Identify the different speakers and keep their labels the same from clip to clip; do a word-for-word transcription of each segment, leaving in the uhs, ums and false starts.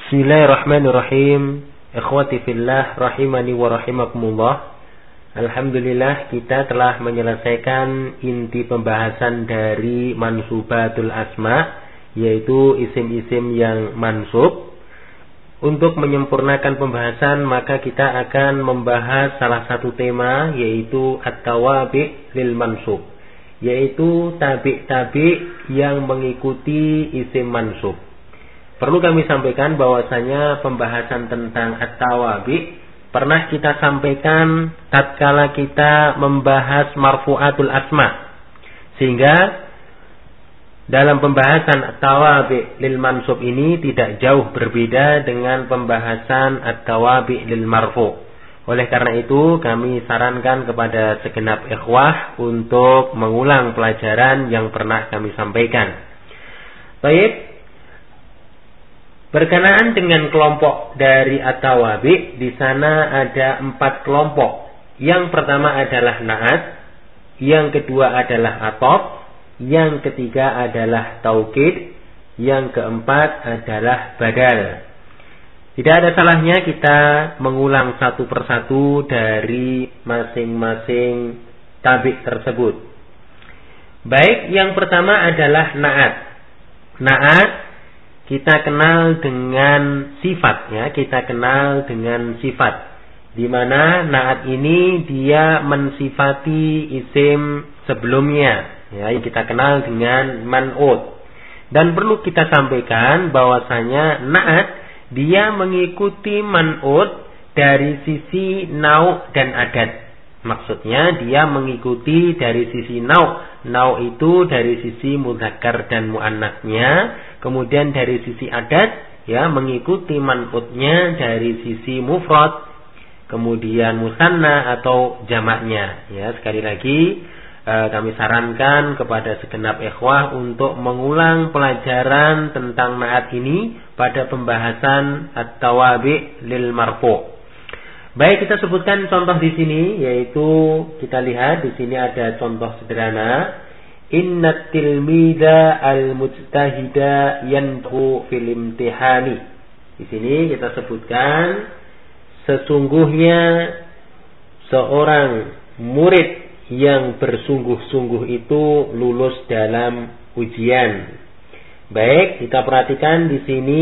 Speaker 1: Bismillahirrahmanirrahim. Ikhwati fillah rahimani wa rahimakumullah. Alhamdulillah kita telah menyelesaikan inti pembahasan dari mansubatul asma, yaitu isim-isim yang mansub. Untuk menyempurnakan pembahasan maka kita akan membahas salah satu tema, yaitu at-tawabi' lil mansub, yaitu tabi'-tabi' yang mengikuti isim mansub. Perlu kami sampaikan bahwasanya pembahasan tentang at-tawabi' pernah kita sampaikan tatkala kita membahas marfu'atul asma. Sehingga dalam pembahasan at-tawabi' lil mansub ini tidak jauh berbeda dengan pembahasan at-tawabi' lil marfu'. Oleh karena itu kami sarankan kepada segenap ikhwah untuk mengulang pelajaran yang pernah kami sampaikan. Baik. Berkenaan dengan kelompok dari at-tawabi', di sana ada empat kelompok. Yang pertama adalah na'at, yang kedua adalah atop, yang ketiga adalah taukid, yang keempat adalah badal. Tidak ada salahnya kita mengulang satu persatu dari masing-masing tabi' tersebut. Baik, yang pertama adalah na'at. Na'at kita kenal dengan sifat, ya, kita kenal dengan sifat, di mana na'at ini dia mensifati isim sebelumnya, ya, yang kita kenal dengan man'ut. Dan perlu kita sampaikan bahwasanya na'at dia mengikuti man'ut dari sisi nau' dan adat. Maksudnya dia mengikuti dari sisi nau'. Nau' itu dari sisi mudzakkar dan muannasnya. Kemudian dari sisi adat, ya, mengikuti man'utnya dari sisi mufrad, kemudian musanna atau jamaknya. Ya, sekali lagi e, kami sarankan kepada segenap ikhwah untuk mengulang pelajaran tentang na'at ini pada pembahasan at-tawabi' lil marfu'. Baik, kita sebutkan contoh di sini, yaitu kita lihat di sini ada contoh sederhana. Innat tilmida al-mujtahida yanhu fil imtihani. Di sini kita sebutkan sesungguhnya seorang murid yang bersungguh-sungguh itu lulus dalam ujian. Baik, kita perhatikan di sini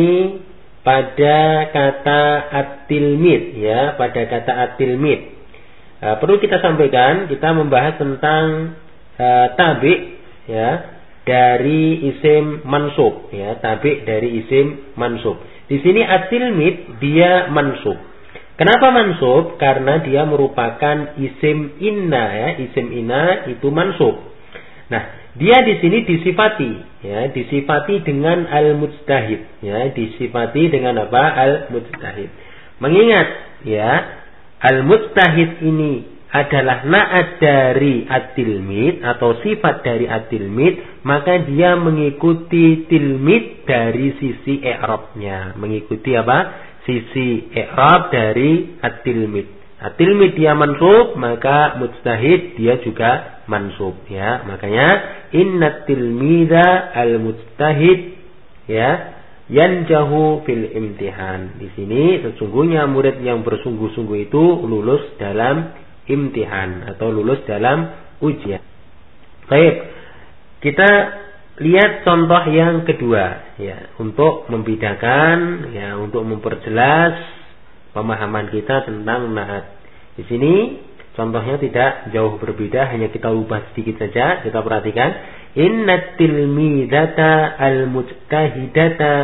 Speaker 1: pada kata at-tilmid, ya, pada kata at-tilmid. Nah, perlu kita sampaikan, kita membahas tentang uh, tabi', ya, dari isim mansub, ya, tabi' dari isim mansub. Di sini at-tilmid dia mansub. Kenapa mansub? Karena dia merupakan isim inna, ya, isim inna itu mansub. Nah, dia di sini disifati, ya, disifati dengan al-mujtahid, ya, disifati dengan apa? Al-mujtahid. Mengingat, ya, al-mujtahid ini adalah na'at dari at-tilmid atau sifat dari at-tilmid, maka dia mengikuti tilmid dari sisi i'rabnya. Mengikuti apa? Sisi i'rab dari at-tilmid. At-tilmid dia mansub, maka mujtahid dia juga mansub, ya. Makanya innat tilmida al-mujtahid, ya, yanjahu fil imtihan. Di sini sesungguhnya murid yang bersungguh-sungguh itu lulus dalam imtihan atau lulus dalam ujian. Baik, kita lihat contoh yang kedua, ya, untuk membedakan, ya, untuk memperjelas pemahaman kita tentang na'at. Di sini contohnya tidak jauh berbeda, hanya kita ubah sedikit saja. Kita perhatikan, innat tilmidata al-mujtahidata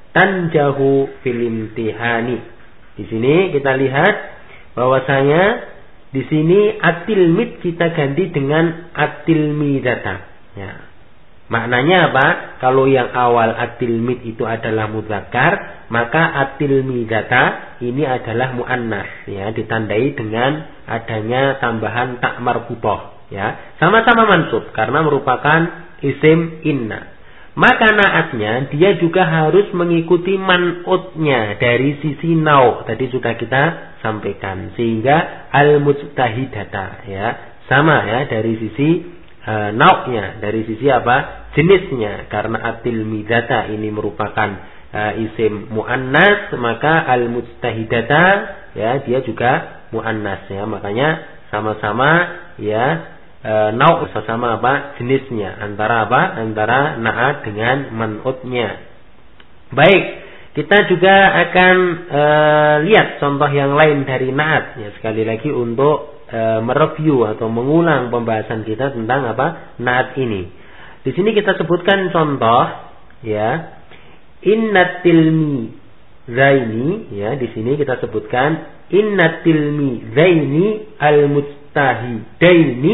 Speaker 1: tanjahu fil imtihani. Di sini kita lihat bahwasanya di sini at-tilmid kita ganti dengan at-tilmidata, ya. Maknanya apa? Kalau yang awal at-tilmid itu adalah mudzakkar, maka at-tilmidata ini adalah muannas, ya, ditandai dengan adanya tambahan tak marfuthah, ya. Sama-sama mansub karena merupakan isim inna. Maka na'atnya dia juga harus mengikuti man'utnya dari sisi nau. Tadi sudah kita sampaikan. Sehingga al-mujtahidata, ya, sama, ya, dari sisi e, nau'nya, dari sisi apa? Jenisnya. Karena at-tilmidata ini merupakan uh, isim muannas, maka al-mujtahidata ya dia juga muannas ya. Makanya sama-sama ya e, nau sama apa jenisnya, antara apa? Antara na'at dengan man'utnya. Baik, kita juga akan e, lihat contoh yang lain dari na'at ya, sekali lagi untuk e, mereview atau mengulang pembahasan kita tentang apa? Na'at ini. Di sini kita sebutkan contoh ya. Innat tilmi zaini ya, di sini kita sebutkan innat tilmi zaini al-mujtahidaini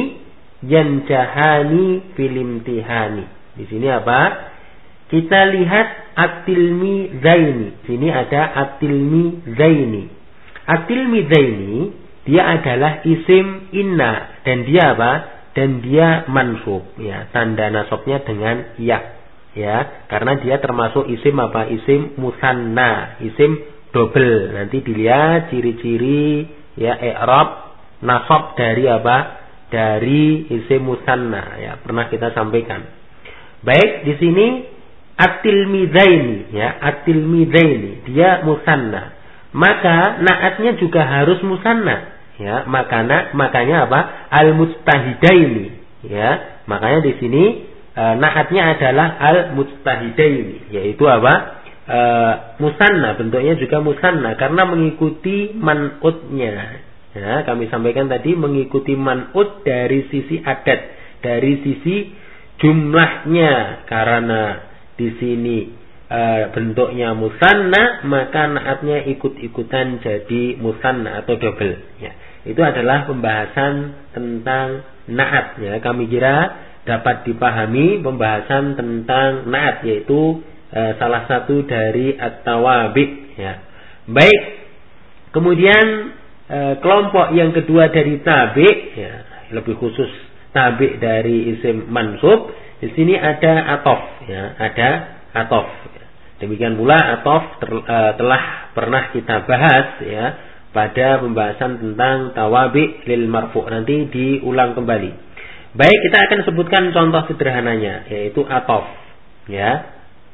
Speaker 1: yanjahani fil imtihani. Di sini apa? Kita lihat at-tilmi zaini. Sini ada at-tilmi zaini. At-tilmi zaini dia adalah isim inna dan dia apa? Dan dia mansub ya, tanda nasabnya dengan ya. Ya, karena dia termasuk isim apa? Isim musanna, isim double. Nanti dilihat ciri-ciri ya i'rab nasab dari apa? Dari isim musanna ya, pernah kita sampaikan. Baik, di sini at-tilmizaini ya, at-tilmizaini dia musanna. Maka na'atnya juga harus musanna ya, makanya makanya apa? Al-mujtahidaini ya. Makanya di sini E, na'atnya adalah al-mujtahidaini, yaitu apa? E, musanna, bentuknya juga musanna karena mengikuti man'utnya. Ya, kami sampaikan tadi mengikuti man'ut dari sisi adat, dari sisi jumlahnya. Karena di sini e, bentuknya musanna, maka na'atnya ikut-ikutan jadi musanna atau double. Ya, itu adalah pembahasan tentang na'at. Ya, kami kira dapat dipahami pembahasan tentang na'at, yaitu e, salah satu dari at-tawabi ya. Baik, kemudian e, kelompok yang kedua dari tabi ya, lebih khusus tabi dari isim mansub. Di sini ada atof ya, ada atof. Demikian pula atof ter, e, telah pernah kita bahas ya pada pembahasan tentang tawabi lil marfu', nanti diulang kembali. Baik, kita akan sebutkan contoh sederhananya, yaitu atof. Ya.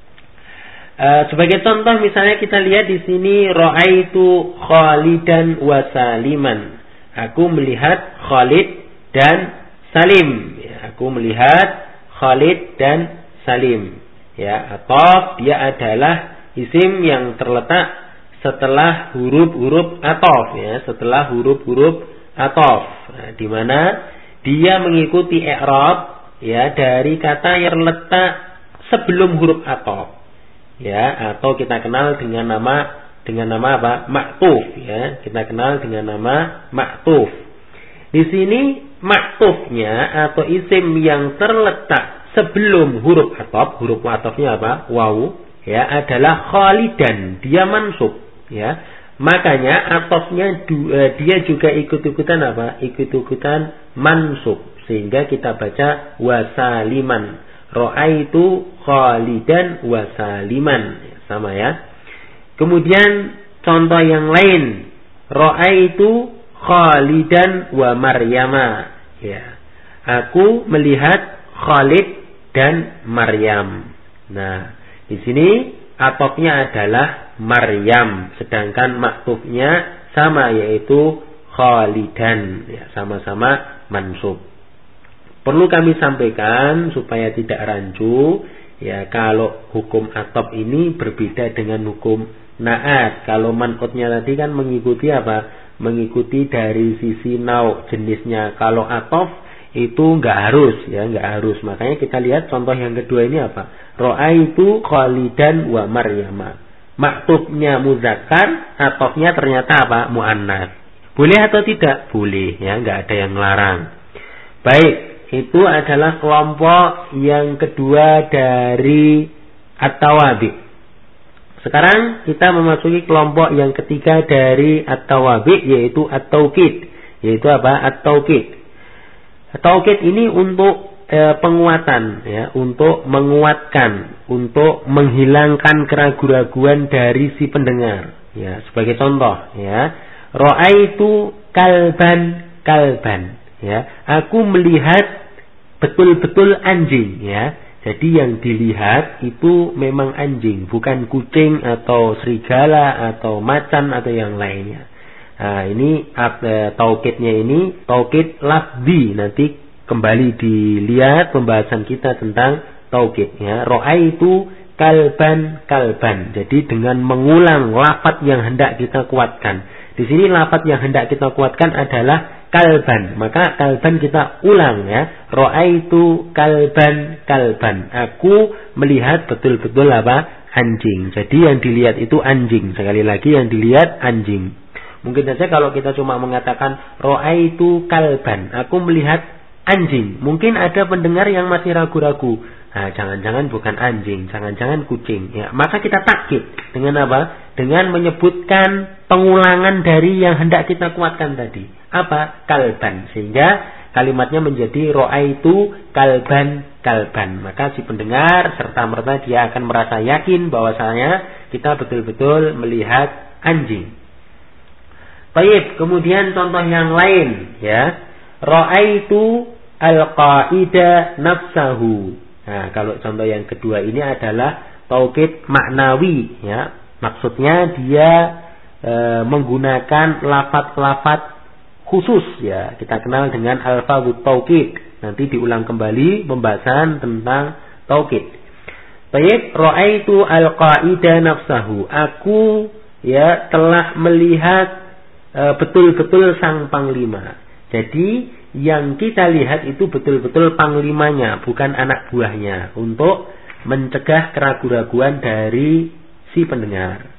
Speaker 1: E, sebagai contoh, misalnya kita lihat di sini ra'aitu Khalidan wa Saliman. Aku melihat Khalid dan Salim. Ya, aku melihat Khalid dan Salim. Ya, atof dia adalah isim yang terletak setelah huruf-huruf atof. Ya, setelah huruf-huruf atof. Nah, di mana dia mengikuti i'rab ya dari kata yang terletak sebelum huruf atof ya, atau kita kenal dengan nama dengan nama apa? Ma'tuf ya. Kita kenal dengan nama ma'tuf. Di sini ma'tufnya atau isim yang terletak sebelum huruf atof, huruf atofnya apa? Waw ya, adalah Khalidan, dia mansub ya. Makanya atofnya dia juga ikut-ikutan apa? Ikut-ikutan mansub. Sehingga kita baca wasaliman. Ra'aitu Khalidan wasaliman. Sama ya. Kemudian contoh yang lain. Ra'aitu Khalidan wa Maryama. Ya. Aku melihat Khalid dan Maryam. Nah, di sini atofnya adalah Maryam, sedangkan maktufnya sama, yaitu Khalidan ya, sama-sama mansub. Perlu kami sampaikan supaya tidak rancu ya, kalau hukum atof ini berbeda dengan hukum na'at. Kalau man'utnya tadi kan mengikuti apa? Mengikuti dari sisi nau jenisnya. Kalau atof itu enggak harus ya, enggak harus. Makanya kita lihat contoh yang kedua ini apa? Ra'aitu Khalidan wa Maryama. Maktubnya muzakkar, atofnya ternyata apa? Muannas. Boleh atau tidak? Boleh ya, enggak ada yang melarang. Baik, itu adalah kelompok yang kedua dari at-tawabi. Sekarang kita memasuki kelompok yang ketiga dari at-tawabi, yaitu at-taukid. Yaitu apa? At-taukid. At-taukid ini untuk e, penguatan ya, untuk menguatkan, untuk menghilangkan keraguan-keraguan dari si pendengar ya. Sebagai contoh ya, ra'aitu kalban kalban ya, aku melihat betul-betul anjing ya. Jadi yang dilihat itu memang anjing, bukan kucing atau serigala atau macan atau yang lainnya. Nah, ini e, taukidnya ini taukid lafzi. Nanti kembali dilihat pembahasan kita tentang taukid ya. Ra'aitu kalban kalban. Jadi dengan mengulang lafaz yang hendak kita kuatkan. Di sini lafaz yang hendak kita kuatkan adalah kalban. Maka kalban kita ulang ya. Ra'aitu kalban kalban. Aku melihat betul-betul apa? Anjing. Jadi yang dilihat itu anjing. Sekali lagi yang dilihat anjing. Mungkin saja kalau kita cuma mengatakan ra'aitu kalban, aku melihat anjing. Mungkin ada pendengar yang masih ragu-ragu. Nah, jangan-jangan bukan anjing, jangan-jangan kucing. Ya, maka kita takkid dengan apa? Dengan menyebutkan pengulangan dari yang hendak kita kuatkan tadi. Apa? Kalban. Sehingga kalimatnya menjadi ra'aitu kalban kalban. Maka si pendengar serta merta dia akan merasa yakin bahwasanya kita betul-betul melihat anjing. Baik, kemudian contoh yang lain ya. Ra'aitu al-qaida nafsahu. Nah, kalau contoh yang kedua ini adalah taukid maknawi ya. Maksudnya dia e, menggunakan lafaz-lafaz khusus ya. Kita kenal dengan alfazut taukid. Nanti diulang kembali pembahasan tentang taukid. Baik, ra'aitu al-qaida nafsahu. Aku ya telah melihat betul-betul sang panglima. Jadi yang kita lihat itu betul-betul panglimanya, bukan anak buahnya, untuk mencegah keraguan-raguan dari si pendengar.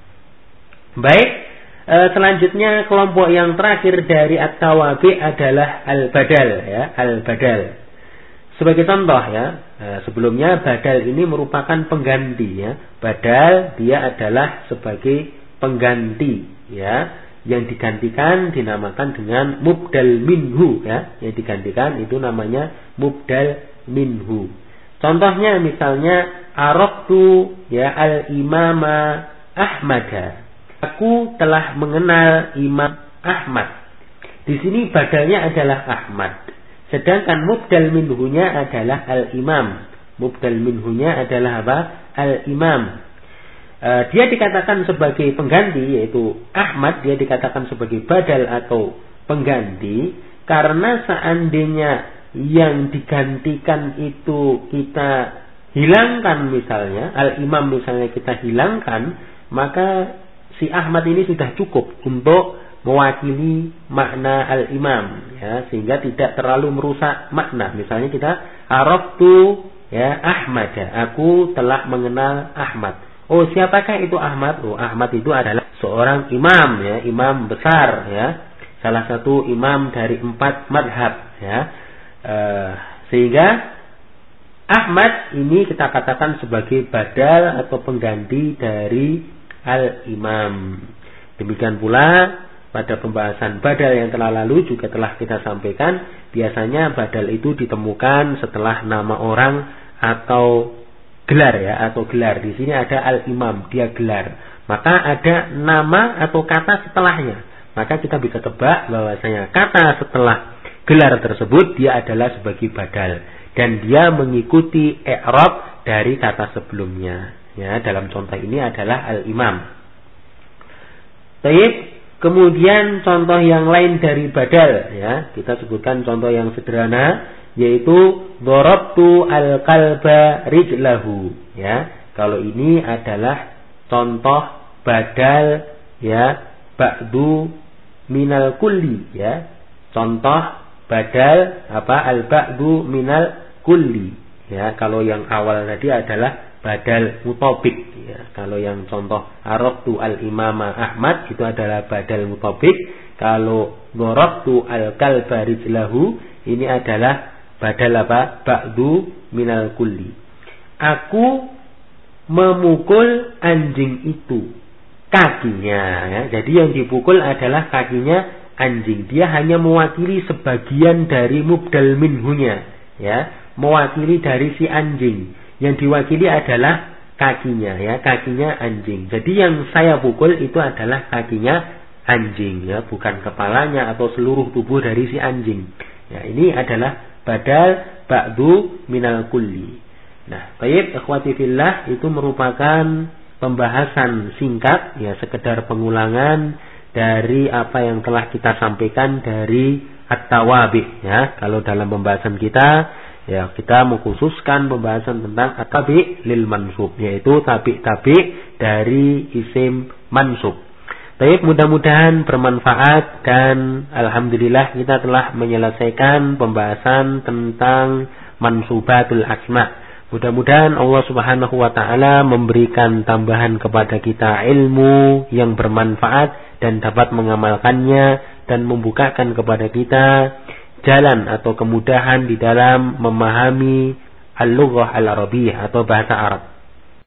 Speaker 1: Baik, e, selanjutnya kelompok yang terakhir dari at-tawabi adalah al-badal ya, al-badal. Sebagai contoh ya, e, sebelumnya badal ini merupakan pengganti ya. Badal dia adalah sebagai pengganti ya. Yang digantikan dinamakan dengan mubdal minhu ya. Yang digantikan itu namanya mubdal minhu. Contohnya misalnya araftu ya al-imama Ahmada. Aku telah mengenal Imam Ahmad. Di sini badalnya adalah Ahmad. Sedangkan mubdal minhunya adalah al-imam. Mubdal minhunya adalah apa? Al-imam. Uh, dia dikatakan sebagai pengganti, yaitu Ahmad, dia dikatakan sebagai badal atau pengganti karena seandainya yang digantikan itu kita hilangkan, misalnya al-imam misalnya kita hilangkan, maka si Ahmad ini sudah cukup untuk mewakili makna al-imam ya, sehingga tidak terlalu merusak makna. Misalnya kita araftu ya Ahmad, aku telah mengenal Ahmad. Oh, siapakah itu Ahmad? Oh, Ahmad itu adalah seorang imam ya, imam besar ya, salah satu imam dari empat madhab ya. E, sehingga Ahmad ini kita katakan sebagai badal atau pengganti dari al-imam. Demikian pula pada pembahasan badal yang telah lalu juga telah kita sampaikan, biasanya badal itu ditemukan setelah nama orang atau gelar ya, atau gelar. Di sini ada al-imam, dia gelar. Maka ada nama atau kata setelahnya. Maka kita bisa tebak bahwasanya kata setelah gelar tersebut dia adalah sebagai badal dan dia mengikuti i'rab dari kata sebelumnya. Ya, dalam contoh ini adalah al-imam. Baik, kemudian contoh yang lain dari badal ya, kita sebutkan contoh yang sederhana, yaitu darabtu al-qalba rijlahu ya. Kalau ini adalah contoh badal ya, ba'du minal kulli ya. Contoh badal apa? Al-ba'du minal kulli ya. Kalau yang awal tadi adalah badal mutabik ya. Kalau yang contoh araftu al-imama Ahmad itu adalah badal mutabik. Kalau darabtu al-qalba rijlahu ini adalah badal apa? Ba'du minal kulli. Aku memukul anjing itu kakinya ya. Jadi yang dipukul adalah kakinya anjing. Dia hanya mewakili sebagian dari mubdal minhunya ya, mewakili dari si anjing. Yang diwakili adalah kakinya ya, kakinya anjing. Jadi yang saya pukul itu adalah kakinya anjing ya, bukan kepalanya atau seluruh tubuh dari si anjing. Ya, ini adalah badal ba'du minal kulli. Nah, baik, ikhwati fillah, itu merupakan pembahasan singkat, ya sekedar pengulangan dari apa yang telah kita sampaikan dari at-tawabi, ya. Kalau dalam pembahasan kita, ya kita mengkhususkan pembahasan tentang at-tabi lil mansub, yaitu tabi-tabi dari isim mansub. Baik, mudah-mudahan bermanfaat dan alhamdulillah kita telah menyelesaikan pembahasan tentang mansubatul asma. Mudah-mudahan Allah Subhanahu wa taala memberikan tambahan kepada kita ilmu yang bermanfaat dan dapat mengamalkannya dan membukakan kepada kita jalan atau kemudahan di dalam memahami al-lughah al-arabiyyah atau bahasa Arab.